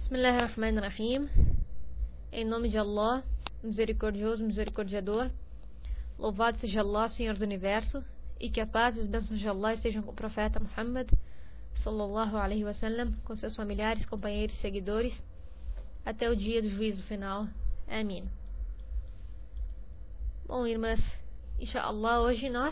Bismillahirrahmanirrahim. Em nome de Allah, misericordioso, misericordiador. Louvado seja Allah, Senhor do Universo, e que a paz e as bênçãos de Allah estejam com o profeta Muhammad sallallahu alaihi wasallam, com seus familiares, companheiros e seguidores, até o dia do juízo final. Amém. Bom, irmãs, inshallah, hoje nós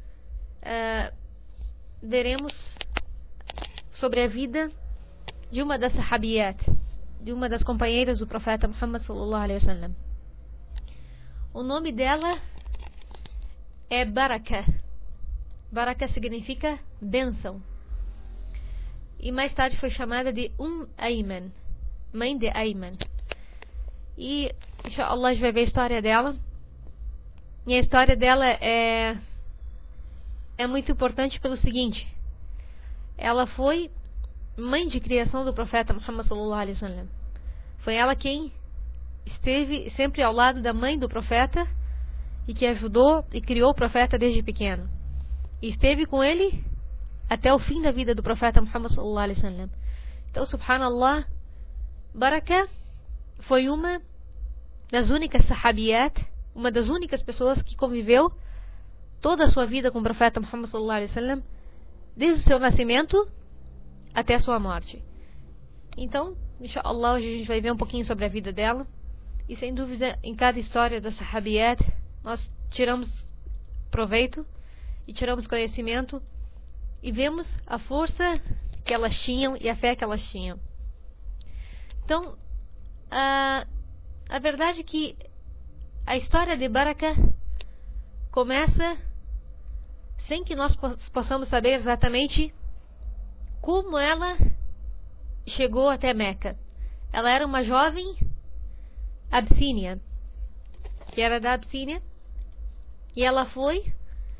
veremos sobre a vida de uma das sahabiyat, de uma das companheiras do profeta Muhammad sallallahu alaihi wasallam. O nome dela é Baraka. Baraka significa bênção. E mais tarde foi chamada de Ayman, mãe de Ayman. E inshallah a gente vai ver a história dela. E a história dela é muito importante pelo seguinte: ela foi mãe de criação do profeta Muhammad sallallahu alaihi wasallam. Foi ela quem esteve sempre ao lado da mãe do profeta e que ajudou e criou o profeta desde pequeno. E esteve com ele até o fim da vida do profeta Muhammad sallallahu alaihi wasallam. Então, subhanallah, Baraka foi uma das únicas sahabiyat, uma das únicas pessoas que conviveu toda a sua vida com o profeta Muhammad sallallahu alaihi wasallam, desde o seu nascimento até a sua morte. Então, inshallah, hoje a gente vai ver um pouquinho sobre a vida dela. E sem dúvida, em cada história da sahabiyat, nós tiramos proveito e tiramos conhecimento e vemos a força que elas tinham e a fé que elas tinham. Então, a verdade é que a história de Baraka começa sem que nós possamos saber exatamente como ela chegou até Meca. Ela era uma jovem abissínia, que era da Abissínia, e ela foi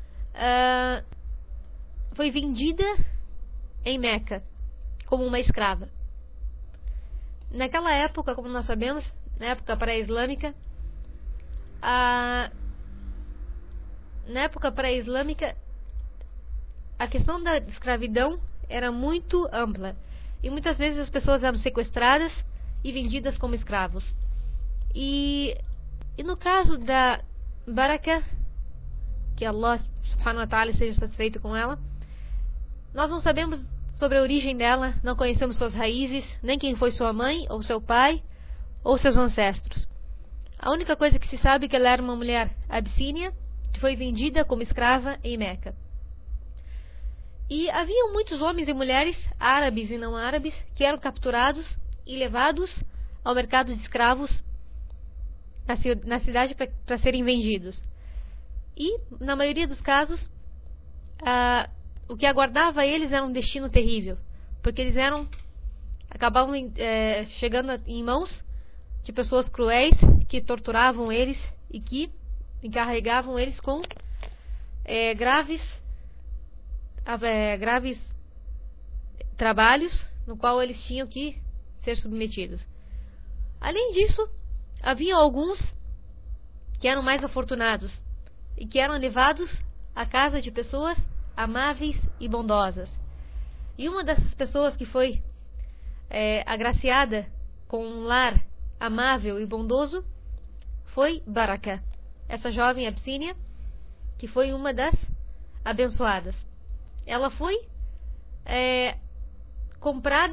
vendida em Meca como uma escrava. Naquela época, como nós sabemos, na época pré-islâmica, a questão da escravidão era muito ampla. E muitas vezes as pessoas eram sequestradas e vendidas como escravos. E no caso da Baraka, que Allah subhanahu wa ta'ala seja satisfeito com ela, nós não sabemos sobre a origem dela, não conhecemos suas raízes, nem quem foi sua mãe, ou seu pai, ou seus ancestros. A única coisa que se sabe é que ela era uma mulher abissínia, que foi vendida como escrava em Meca. E haviam muitos homens e mulheres, árabes e não árabes, que eram capturados e levados ao mercado de escravos na cidade para serem vendidos. E, na maioria dos casos, o que aguardava eles era um destino terrível, porque eles acabavam chegando em mãos de pessoas cruéis que torturavam eles e que encarregavam eles com graves trabalhos no qual eles tinham que ser submetidos. Além disso, havia alguns que eram mais afortunados e que eram levados à casa de pessoas amáveis e bondosas. E uma dessas pessoas que foi agraciada com um lar amável e bondoso foi Baraka, essa jovem abissínia, que foi uma das abençoadas. Ela foi comprada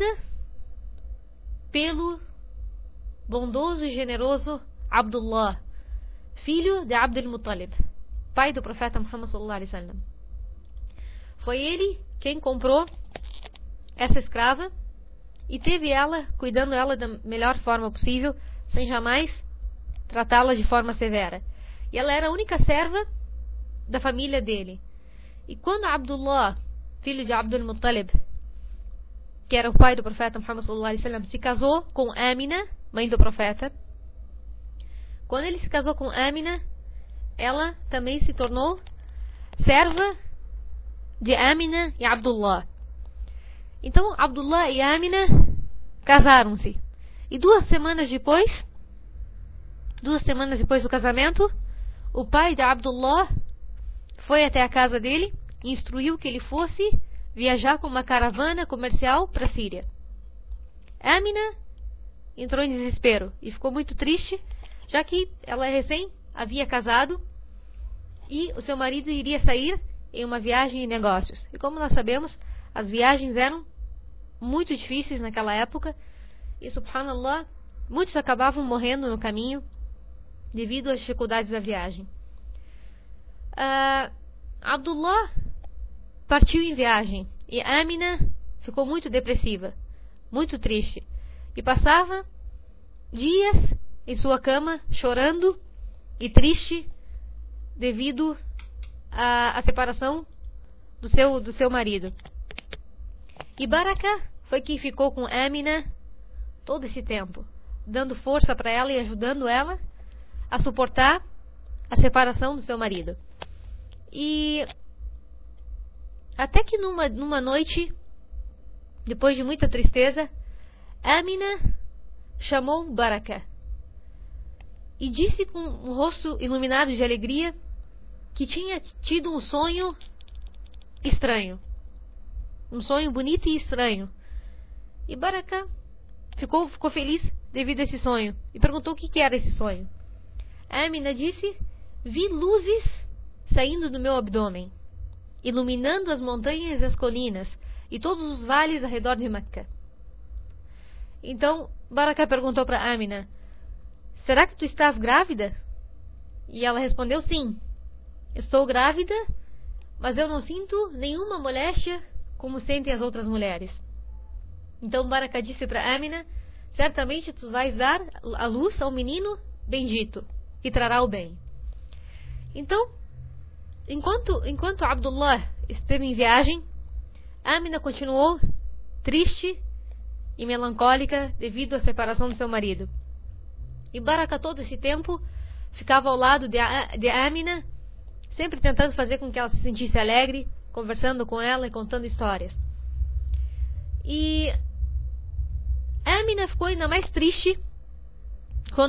pelo bondoso e generoso Abdullah, filho de Abdul Muttalib, pai do profeta Muhammad sallallahu alaihi wasallam. Foi ele quem comprou essa escrava e teve ela, cuidando ela da melhor forma possível, sem jamais tratá-la de forma severa. E ela era a única serva da família dele. E quando Abdullah, filho de Abdul Muttalib, que era o pai do profeta Muhammad sallallahu alaihi wasallam, se casou com Amina, mãe do profeta, quando ele se casou com Amina, ela também se tornou serva de Amina e Abdullah. Então Abdullah e Amina casaram-se. E 2 semanas depois do casamento, o pai de Abdullah foi até a casa dele e instruiu que ele fosse viajar com uma caravana comercial para a Síria. Amina entrou em desespero e ficou muito triste, já que ela recém havia casado e o seu marido iria sair em uma viagem de negócios. E como nós sabemos, as viagens eram muito difíceis naquela época e, subhanallah, muitos acabavam morrendo no caminho devido às dificuldades da viagem. Abdullah partiu em viagem e Amina ficou muito depressiva, muito triste, e passava dias em sua cama chorando e triste devido à separação do seu marido. E Baraka foi quem ficou com Amina todo esse tempo, dando força para ela e ajudando ela a suportar a separação do seu marido. E até que numa noite, depois de muita tristeza, Amina chamou Baraka e disse com um rosto iluminado de alegria que tinha tido um sonho estranho, um sonho bonito e estranho. E Baraka ficou feliz devido a esse sonho e perguntou o que era esse sonho. Amina disse: vi luzes saindo do meu abdômen, iluminando as montanhas e as colinas e todos os vales ao redor de Meca. Então Baraka perguntou para Amina: será que tu estás grávida? E ela respondeu: sim, estou grávida, mas eu não sinto nenhuma moléstia como sentem as outras mulheres. Então Baraka disse para Amina: certamente tu vais dar a luz ao menino bendito, que trará o bem. Então, enquanto Abdullah esteve em viagem, Amina continuou triste e melancólica devido à separação do seu marido. E Baraka todo esse tempo ficava ao lado de Amina, sempre tentando fazer com que ela se sentisse alegre, conversando com ela e contando histórias. E Amina ficou ainda mais triste quando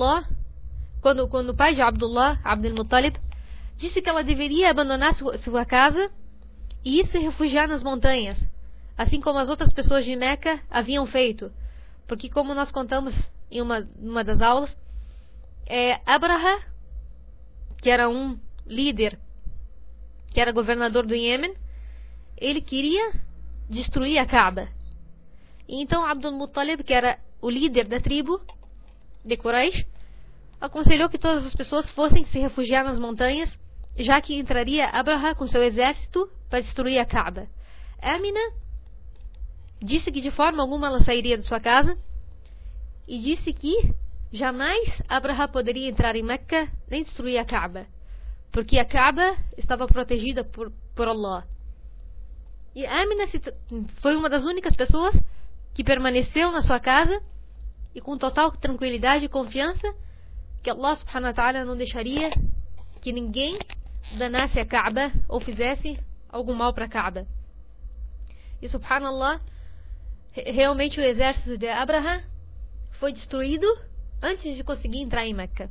o pai de Abdullah, Abd al-Muttalib, disse que ela deveria abandonar sua casa e ir se refugiar nas montanhas, assim como as outras pessoas de Meca haviam feito. Porque, como nós contamos em uma das aulas, Abraha, que era um líder, que era governador do Iêmen, ele queria destruir a Kaaba. E então Abd al-Muttalib, que era o líder da tribo de Quraysh, aconselhou que todas as pessoas fossem se refugiar nas montanhas, já que entraria Abraha com seu exército para destruir a Kaaba. Amina disse que de forma alguma ela sairia de sua casa e disse que jamais Abraha poderia entrar em Meca nem destruir a Kaaba, porque a Kaaba estava protegida por Allah. E Amina foi uma das únicas pessoas que permaneceu na sua casa e com total tranquilidade e confiança que Allah subhanahu wa ta'ala não deixaria que ninguém danasse a Kaaba ou fizesse algum mal para a Kaaba. E subhanallah, realmente o exército de Abraha foi destruído antes de conseguir entrar em Meca.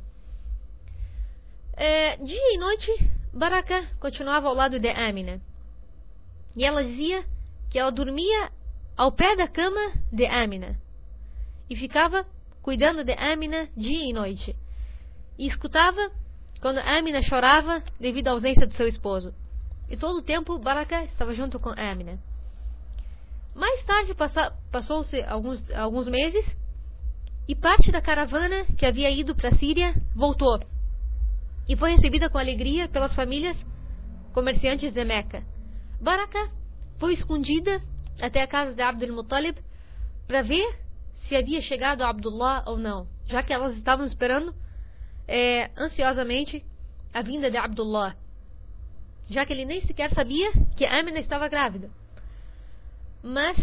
Dia e noite, Baraka continuava ao lado de Amina. E ela dizia que ela dormia ao pé da cama de Amina e ficava cuidando de Amina dia e noite. E escutava quando Amina chorava devido à ausência do seu esposo. E todo o tempo Baraka estava junto com Amina. Mais tarde passou-se alguns meses e parte da caravana que havia ido para a Síria voltou e foi recebida com alegria pelas famílias comerciantes de Meca. Baraka foi escondida até a casa de Abd al-Muttalib para ver se havia chegado a Abdullah ou não, já que elas estavam esperando ansiosamente a vinda de Abdullah, já que ele nem sequer sabia que Amina estava grávida. Mas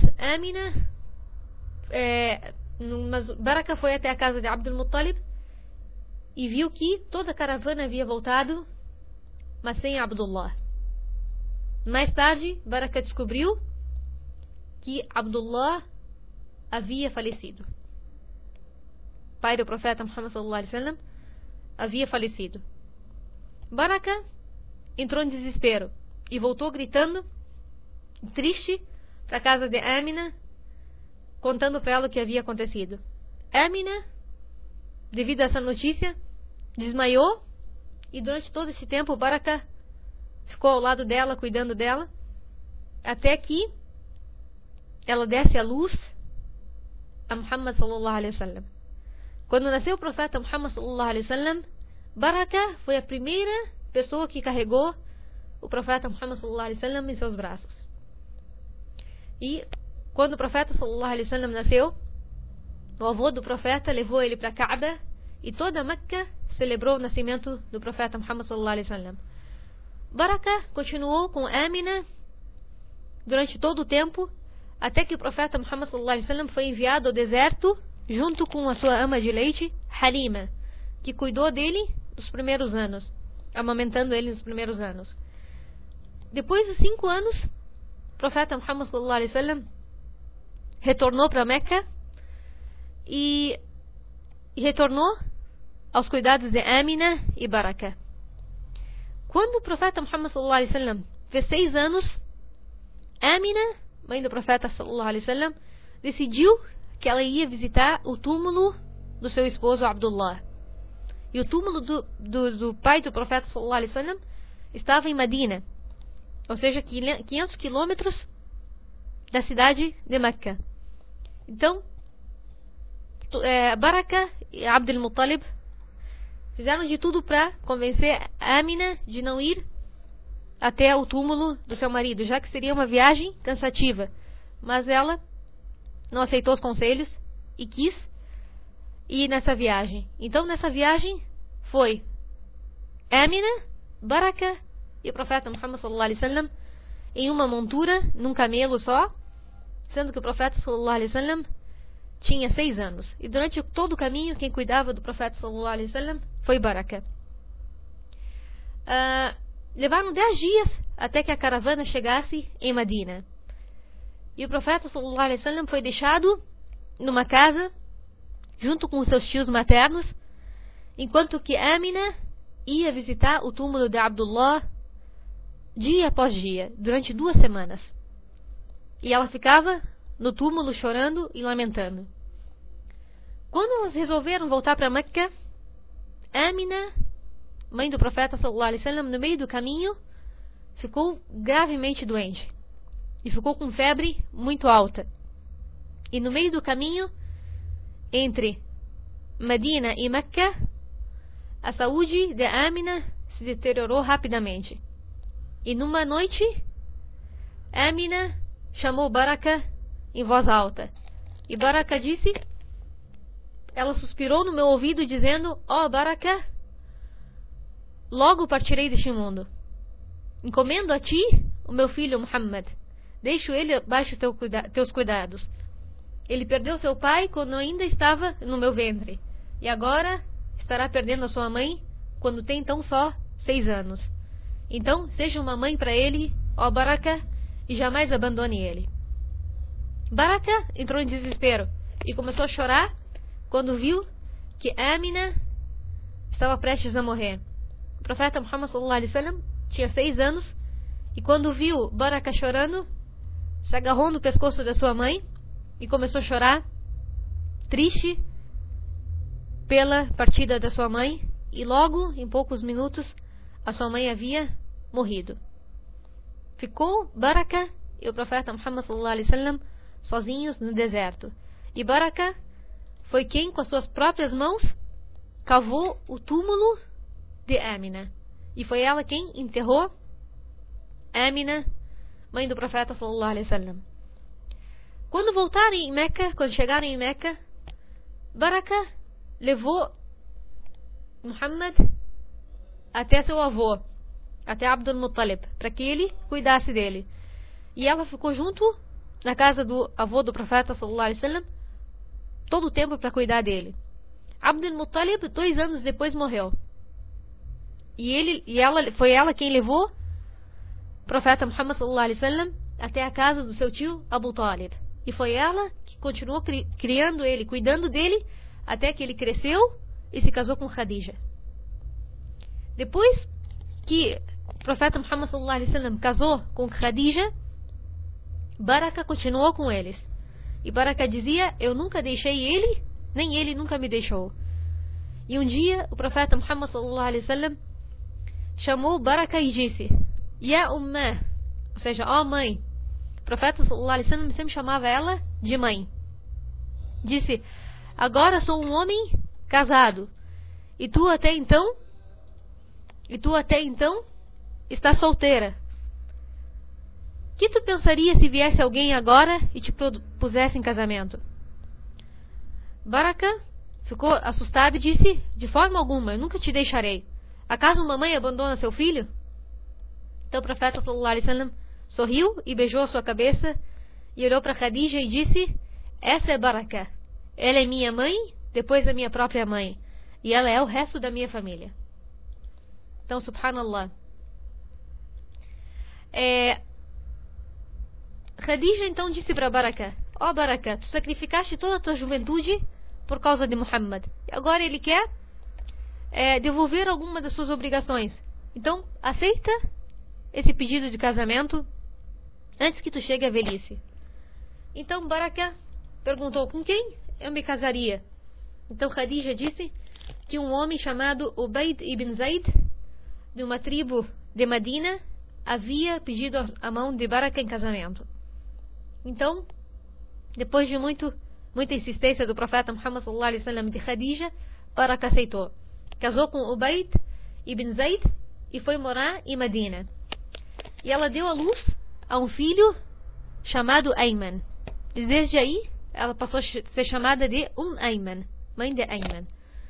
Baraka foi até a casa de Abd al-Muttalib e viu que toda a caravana havia voltado, mas sem Abdullah. Mais tarde, Baraka descobriu que Abdullah havia falecido. Pai do profeta Muhammad sallallahu alaihi wasallam havia falecido. Baraka entrou em desespero e voltou gritando, triste, para a casa de Amina, contando para ela o que havia acontecido. Amina, devido a essa notícia, desmaiou. E durante todo esse tempo, Baraka ficou ao lado dela, cuidando dela, até que ela desse a luz a Muhammad sallallahu alaihi wasallam. Quando nasceu o profeta Muhammad sallallahu alaihi wasallam, Baraka foi a primeira pessoa que carregou o profeta Muhammad sallallahu alaihi wasallam em seus braços. E quando o profeta sallallahu alaihi wasallam nasceu, o avô do profeta levou ele para Kaaba e toda Meca celebrou o nascimento do profeta Muhammad sallallahu alaihi wasallam. Baraka continuou com Amina durante todo o tempo, até que o profeta Muhammad sallallahu alaihi wasallam foi enviado ao deserto junto com a sua ama de leite, Halima, que cuidou dele nos primeiros anos, amamentando ele nos primeiros anos. Depois dos 5 anos, o profeta Muhammad sallallahu alaihi wasallam retornou para Meca e retornou aos cuidados de Amina e Baraka. Quando o profeta Muhammad sallallahu alaihi wasallam fez 6 anos, Amina, mãe do profeta sallallahu alaihi wasallam, decidiu que ela ia visitar o túmulo do seu esposo Abdullah. E o túmulo do pai do profeta sallallahu alaihi wasallam estava em Medina, ou seja, 500 quilômetros da cidade de Meca. Então, Baraka e Abdul Muttalib fizeram de tudo para convencer Amina de não ir até o túmulo do seu marido, já que seria uma viagem cansativa. Mas ela não aceitou os conselhos e quis ir nessa viagem. Então, nessa viagem foi Amina, Baraka e o profeta Muhammad sallallahu alaihi wasallam em uma montura, num camelo só, sendo que o profeta sallallahu alaihi wasallam tinha 6 anos. E durante todo o caminho, quem cuidava do profeta sallallahu alaihi wasallam foi Baraka. Levaram 10 dias até que a caravana chegasse em Medina. E o profeta sallallahu alaihi wasallam foi deixado numa casa junto com os seus tios maternos, enquanto que Amina ia visitar o túmulo de Abdullah dia após dia, durante 2 semanas. E ela ficava no túmulo chorando e lamentando. Quando elas resolveram voltar para Meca, Amina, mãe do profeta sallallahu alaihi wasallam, no meio do caminho, ficou gravemente doente e ficou com febre muito alta. E no meio do caminho, entre Medina e Meca, a saúde de Amina se deteriorou rapidamente. E numa noite, Amina chamou Baraka em voz alta. E Baraka disse, ela suspirou no meu ouvido dizendo: ó Baraka, logo partirei deste mundo. Encomendo a ti o meu filho Muhammad. Deixo ele abaixo teus cuidados. Ele perdeu seu pai quando ainda estava no meu ventre. E agora estará perdendo a sua mãe quando tem tão só 6 anos. Então, seja uma mãe para ele, ó Baraka, e jamais abandone ele. Baraka entrou em desespero e começou a chorar quando viu que Amina estava prestes a morrer. O profeta Muhammad sallallahu alaihi wasallam tinha 6 anos e quando viu Baraka chorando, se agarrou no pescoço da sua mãe e começou a chorar, triste pela partida da sua mãe, e logo, em poucos minutos, a sua mãe havia morrido. Ficou Baraka e o profeta Muhammad sallallahu alaihi wasallam sozinhos no deserto. E Baraka foi quem, com as suas próprias mãos, cavou o túmulo de Amina. E foi ela quem enterrou Amina, mãe do profeta sallallahu alaihi wasallam. Quando voltarem em Meca, quando chegarem em Meca, Baraka levou Muhammad até seu avô, até Abdul Muttalib, para que ele cuidasse dele. E ela ficou junto na casa do avô do profeta sallallahu alaihi wasallam todo o tempo para cuidar dele. Abdul Muttalib 2 anos depois morreu. Foi ela quem levou o profeta Muhammad sallallahu alaihi wasallam até a casa do seu tio Abu Talib. E foi ela que continuou criando ele, cuidando dele, até que ele cresceu e se casou com Khadija. Depois que o profeta Muhammad sallallahu alaihi wasallam casou com Khadija, Baraka continuou com eles. E Baraka dizia: eu nunca deixei ele nem ele nunca me deixou. E um dia o profeta Muhammad sallallahu alaihi wasallam chamou Baraka e disse: Ya Ummah, ou seja, ó mãe. O profeta sallallahu alaihi wasallam sempre chamava ela de mãe. Disse: agora sou um homem casado, e tu até então está solteira. Que tu pensaria se viesse alguém agora e te pusesse em casamento? Baraka ficou assustada e disse: de forma alguma, eu nunca te deixarei. Acaso uma mãe abandona seu filho? Então o profeta sallallahu alaihi wasallam sorriu e beijou a sua cabeça e olhou para Khadija e disse: essa é Baraka. Ela é minha mãe, depois da minha própria mãe, e ela é o resto da minha família. Então, subhanallah. Khadija então disse para Baraka: ó Baraka, tu sacrificaste toda a tua juventude por causa de Muhammad. E agora ele quer devolver alguma das suas obrigações. Então, aceita esse pedido de casamento antes que tu chegue à velhice. Então Baraka perguntou: com quem eu me casaria? Então Khadija disse que um homem chamado Ubayd ibn Zayd, de uma tribo de Medina, havia pedido a mão de Baraka em casamento. Então, depois de muita insistência do profeta Muhammad sallallahu alaihi wasallam, de Khadija, Baraka aceitou. Casou com Ubayd ibn Zayd e foi morar em Medina. E ela deu à luz a um filho chamado Ayman. E desde aí, ela passou a ser chamada de Ayman, mãe de Ayman.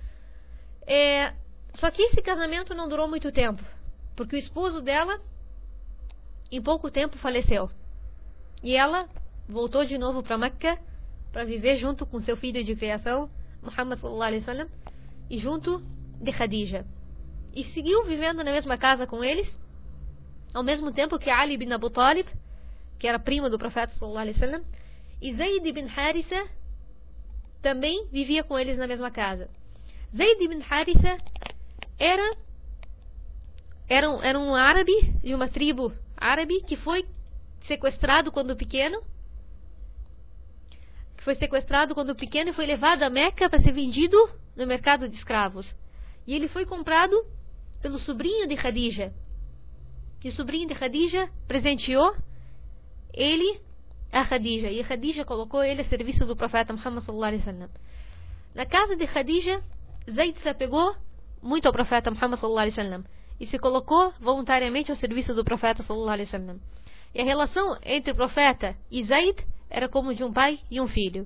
Só que esse casamento não durou muito tempo, porque o esposo dela, em pouco tempo, faleceu. E ela voltou de novo para Meca para viver junto com seu filho de criação, Muhammad sallallahu alaihi wasallam, e junto de Khadija. E seguiu vivendo na mesma casa com eles, ao mesmo tempo que Ali ibn Abu Talib, que era primo do profeta sallallahu alaihi wasallam, e Zayd ibn Haritha também vivia com eles na mesma casa. Zayd ibn Haritha era um árabe de uma tribo árabe que foi sequestrado quando pequeno. E foi levado a Meca para ser vendido no mercado de escravos. E ele foi comprado pelo sobrinho de Khadija. E o sobrinho de Khadija presenteou ele a Khadija. E Khadija colocou ele a serviço do profeta Muhammad sallallahu alaihi wasallam. Na casa de Khadija, Zayd se apegou muito ao profeta Muhammad sallallahu alaihi wasallam e se colocou voluntariamente ao serviço do profeta sallallahu alaihi wasallam. E a relação entre o profeta e Zayd era como de um pai e um filho.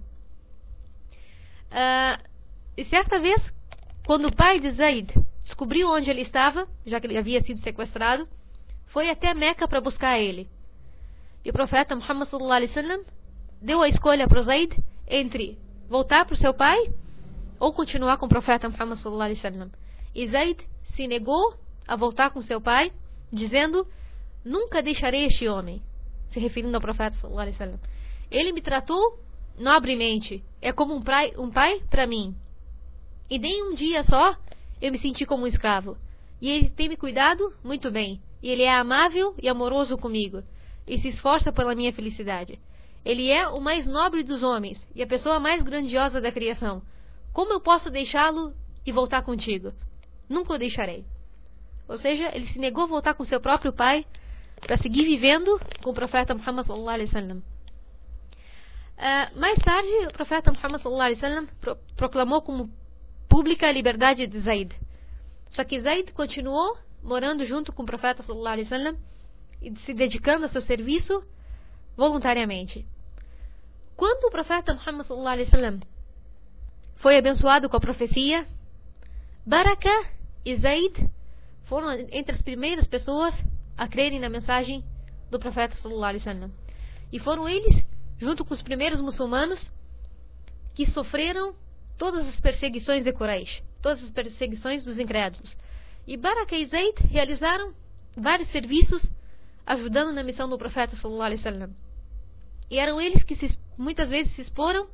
E certa vez, quando o pai de Zayd descobriu onde ele estava, já que ele havia sido sequestrado, foi até Meca para buscar ele. E o profeta Muhammad sallallahu alaihi wasallam deu a escolha para Zayd entre voltar para o seu pai ou continuar com o profeta Muhammad sallallahu alaihi wasallam. E Zayd se negou a voltar com seu pai, dizendo: nunca deixarei este homem, se referindo ao profeta sallallahu alaihi wasallam. Ele me tratou nobremente, é como um pai para mim. E nem um dia só eu me senti como um escravo. E ele tem me cuidado muito bem. E ele é amável e amoroso comigo. E se esforça pela minha felicidade. Ele é o mais nobre dos homens e a pessoa mais grandiosa da criação. Como eu posso deixá-lo e voltar contigo? Nunca o deixarei. Ou seja, ele se negou a voltar com seu próprio pai para seguir vivendo com o profeta Muhammad sallallahu alaihi wasallam. Mais tarde, o profeta Muhammad sallallahu alaihi wasallam proclamou como pública a liberdade de Zayd. Só que Zayd continuou morando junto com o profeta sallallahu alaihi wasallam e se dedicando a seu serviço voluntariamente. Quando o profeta Muhammad sallallahu alaihi wasallam foi abençoado com a profecia, Baraka e Zayd foram entre as primeiras pessoas a crerem na mensagem do profeta sallallahu alaihi wasallam. E foram eles, junto com os primeiros muçulmanos, que sofreram todas as perseguições de Quraysh, todas as perseguições dos incrédulos. E Baraka e Zayd realizaram vários serviços ajudando na missão do profeta sallallahu alaihi wasallam. E eram eles que muitas vezes se exporam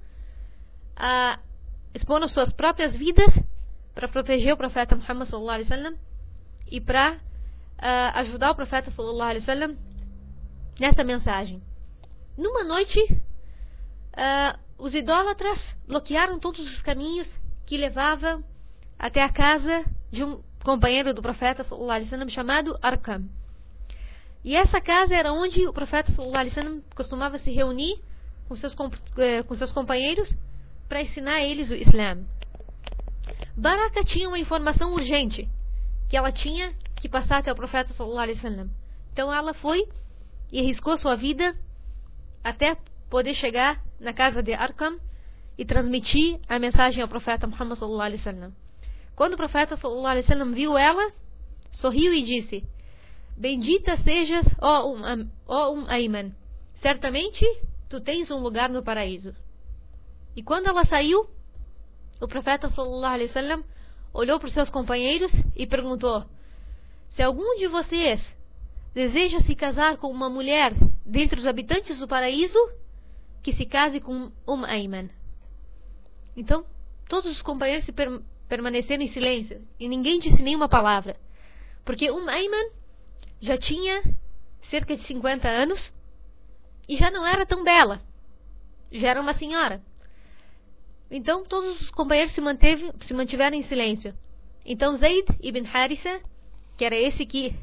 suas próprias vidas para proteger o profeta Muhammad sallallahu alaihi wasallam e para ajudar o profeta sallallahu alaihi wasallam nessa mensagem. Numa noite, os idólatras bloquearam todos os caminhos que levavam até a casa de um companheiro do profeta sallallahu alaihi wasallam chamado Arqam. E essa casa era onde o profeta sallallahu alaihi wasallam costumava se reunir com seus companheiros para ensinar a eles o Islã. Baraka tinha uma informação urgente que ela tinha que passar até o profeta sallallahu alaihi wasallam. Então ela foi e arriscou sua vida até poder chegar na casa de Arqam e transmitir a mensagem ao profeta Muhammad sallallahu alaihi wasallam. Quando o profeta sallallahu alaihi wasallam viu ela, sorriu e disse: Bendita sejas, ó Ayman, certamente tu tens um lugar no paraíso. E quando ela saiu, o profeta sallallahu alaihi wasallam olhou para os seus companheiros e perguntou: se algum de vocês deseja se casar com uma mulher dentre os habitantes do paraíso, que se case com Ayman. Então, todos os companheiros permaneceram em silêncio e ninguém disse nenhuma palavra, porque Ayman já tinha cerca de 50 anos e já não era tão bela, já era uma senhora. Então todos os companheiros se mantiveram em silêncio. Então Zayd ibn Haritha, que era esse que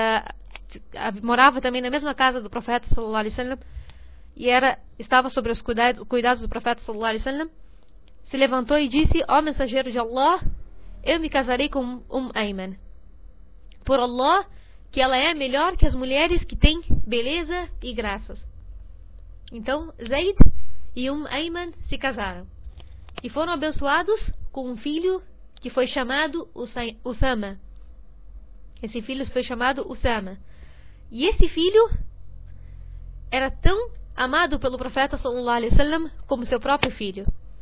morava também na mesma casa do profeta sallallahu alaihi wasallam e estava sobre os cuidados do profeta sallallahu alaihi wasallam, se levantou e disse: ó mensageiro de Allah, eu me casarei com Ayman. Por Allah, que ela é melhor que as mulheres que têm beleza e graças. Então Zayd e Ayman se casaram e foram abençoados com um filho que foi chamado Usama. Esse filho foi chamado Usama. E esse filho era tão amado pelo profeta sallallahu alaihi wasallam como seu próprio filho.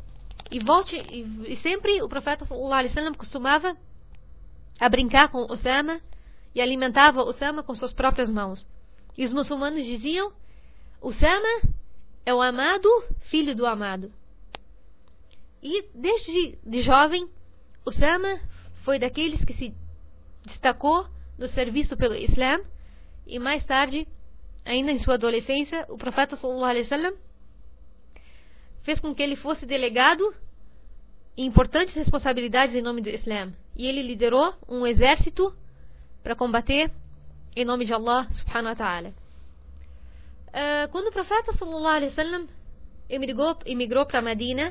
E sempre o profeta sallallahu alaihi wasallam costumava a brincar com Usama e alimentava Usama com suas próprias mãos. E os muçulmanos diziam: Usama é o amado filho do amado. E desde jovem, Usama foi daqueles que se destacou no serviço pelo Islã, e mais tarde, ainda em sua adolescência, o profeta sallallahu alaihi wasallam fez com que ele fosse delegado em importantes responsabilidades em nome do Islã, e ele liderou um exército para combater em nome de Allah subhanahu wa ta'ala. Quando o profeta sallallahu alaihi wasallam emigrou para Medina,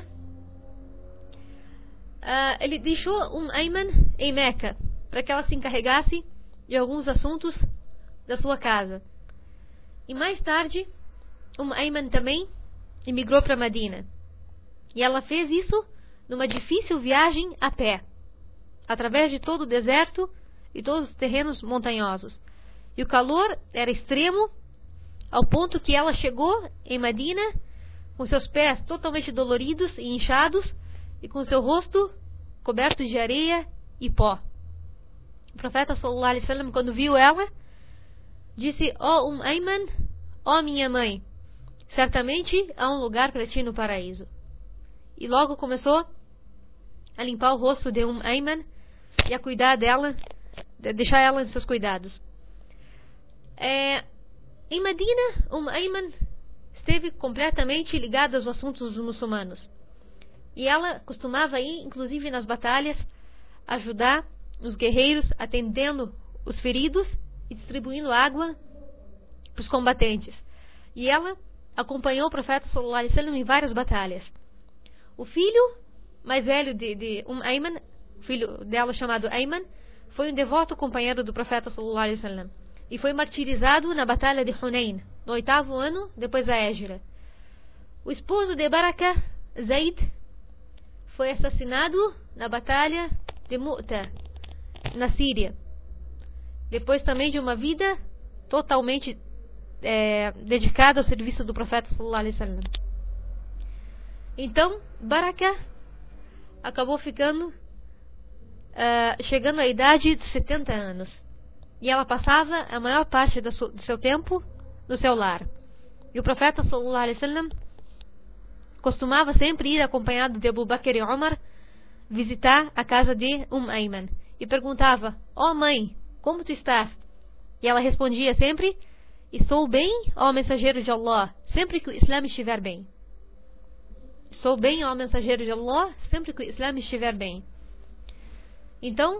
ele deixou Ayman em Meca para que ela se encarregasse de alguns assuntos da sua casa. E mais tarde, Ayman também emigrou para Medina. E ela fez isso numa difícil viagem a pé, através de todo o deserto e todos os terrenos montanhosos. E o calor era extremo, ao ponto que ela chegou em Medina com seus pés totalmente doloridos e inchados e com seu rosto coberto de areia e pó. O profeta sallallahu alaihi wasallam, quando viu ela, disse: ó Ayman, ó minha mãe, certamente há um lugar para ti no paraíso. E logo começou a limpar o rosto de Ayman e a cuidar dela, deixar ela em seus cuidados. Em Medina, Ayman esteve completamente ligada aos assuntos dos muçulmanos. E ela costumava ir, inclusive nas batalhas, ajudar os guerreiros, atendendo os feridos e distribuindo água para os combatentes. E ela acompanhou o profeta sallallahu alaihi wasallam em várias batalhas. O filho mais velho de Ayman, filho dela chamado Ayman, foi um devoto companheiro do profeta sallallahu alaihi wasallam e foi martirizado na batalha de Hunain, no 8º ano depois da Hégira. O esposo de Baraka, Zayd, foi assassinado na batalha de Mu'ta, na Síria, depois também de uma vida totalmente dedicada ao serviço do profeta sallallahu alaihi wasallam. Então Baraka acabou chegando à idade de 70 anos, e ela passava a maior parte do seu tempo no seu lar. E o profeta sallallahu alaihi wasallam costumava sempre ir acompanhado de Abu Bakr e Umar visitar a casa de Ayman e perguntava: ó mãe, como tu estás? E ela respondia sempre: estou bem, ó mensageiro de Allah, sempre que o Islã estiver bem. Estou bem, ó mensageiro de Allah, sempre que o Islã estiver bem. Então,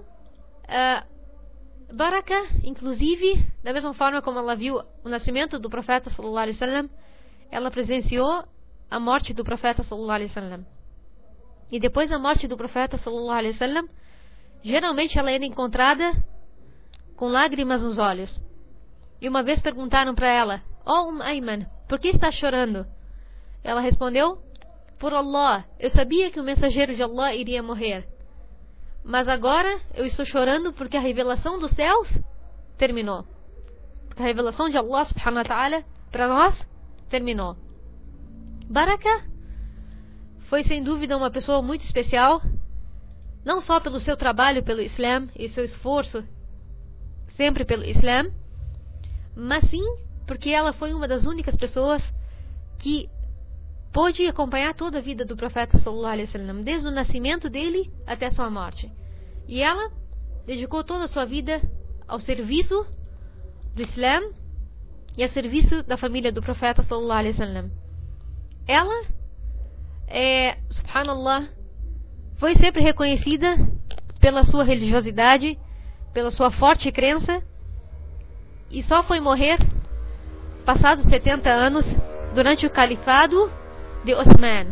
Baraka, inclusive, da mesma forma como ela viu o nascimento do profeta sallallahu alaihi wasallam, ela presenciou a morte do profeta sallallahu alaihi wasallam. E depois da morte do profeta sallallahu alaihi wasallam, geralmente ela era encontrada com lágrimas nos olhos. E uma vez perguntaram para ela: "Oh Ayman, por que está chorando?" Ela respondeu: "Por Allah, eu sabia que o mensageiro de Allah iria morrer. Mas agora eu estou chorando porque a revelação dos céus terminou. Porque a revelação de Allah subhanahu wa ta'ala para nós terminou." Baraka foi sem dúvida uma pessoa muito especial, não só pelo seu trabalho pelo Islã e seu esforço sempre pelo Islã, mas sim porque ela foi uma das únicas pessoas que pôde acompanhar toda a vida do profeta sallallahu alaihi wasallam, desde o nascimento dele até sua morte. E ela dedicou toda a sua vida ao serviço do Islã e ao serviço da família do profeta sallallahu alaihi wasallam. Ela, subhanallah, foi sempre reconhecida pela sua religiosidade, pela sua forte crença, e só foi morrer passados 70 anos durante o califado de Uthman.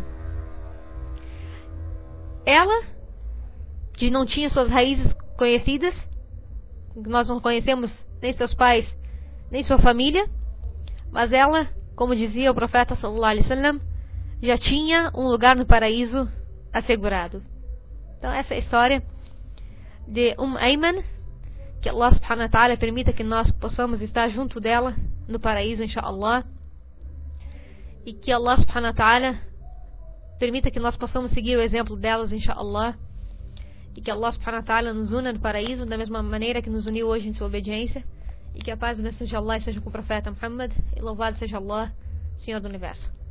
Ela, que não tinha suas raízes conhecidas, nós não conhecemos nem seus pais, nem sua família, mas ela, como dizia o profeta sallallahu alaihi wasallam, já tinha um lugar no paraíso assegurado. Então essa é a história de Ayman, que Allah subhanahu wa ta'ala permita que nós possamos estar junto dela no paraíso, inshallah, e que Allah subhanahu wa ta'ala permita que nós possamos seguir o exemplo delas, inshallah, e que Allah subhanahu wa ta'ala nos una no paraíso da mesma maneira que nos uniu hoje em sua obediência, e que a paz e a bênção de Allah seja com o profeta Muhammad, e louvado seja Allah, Senhor do Universo.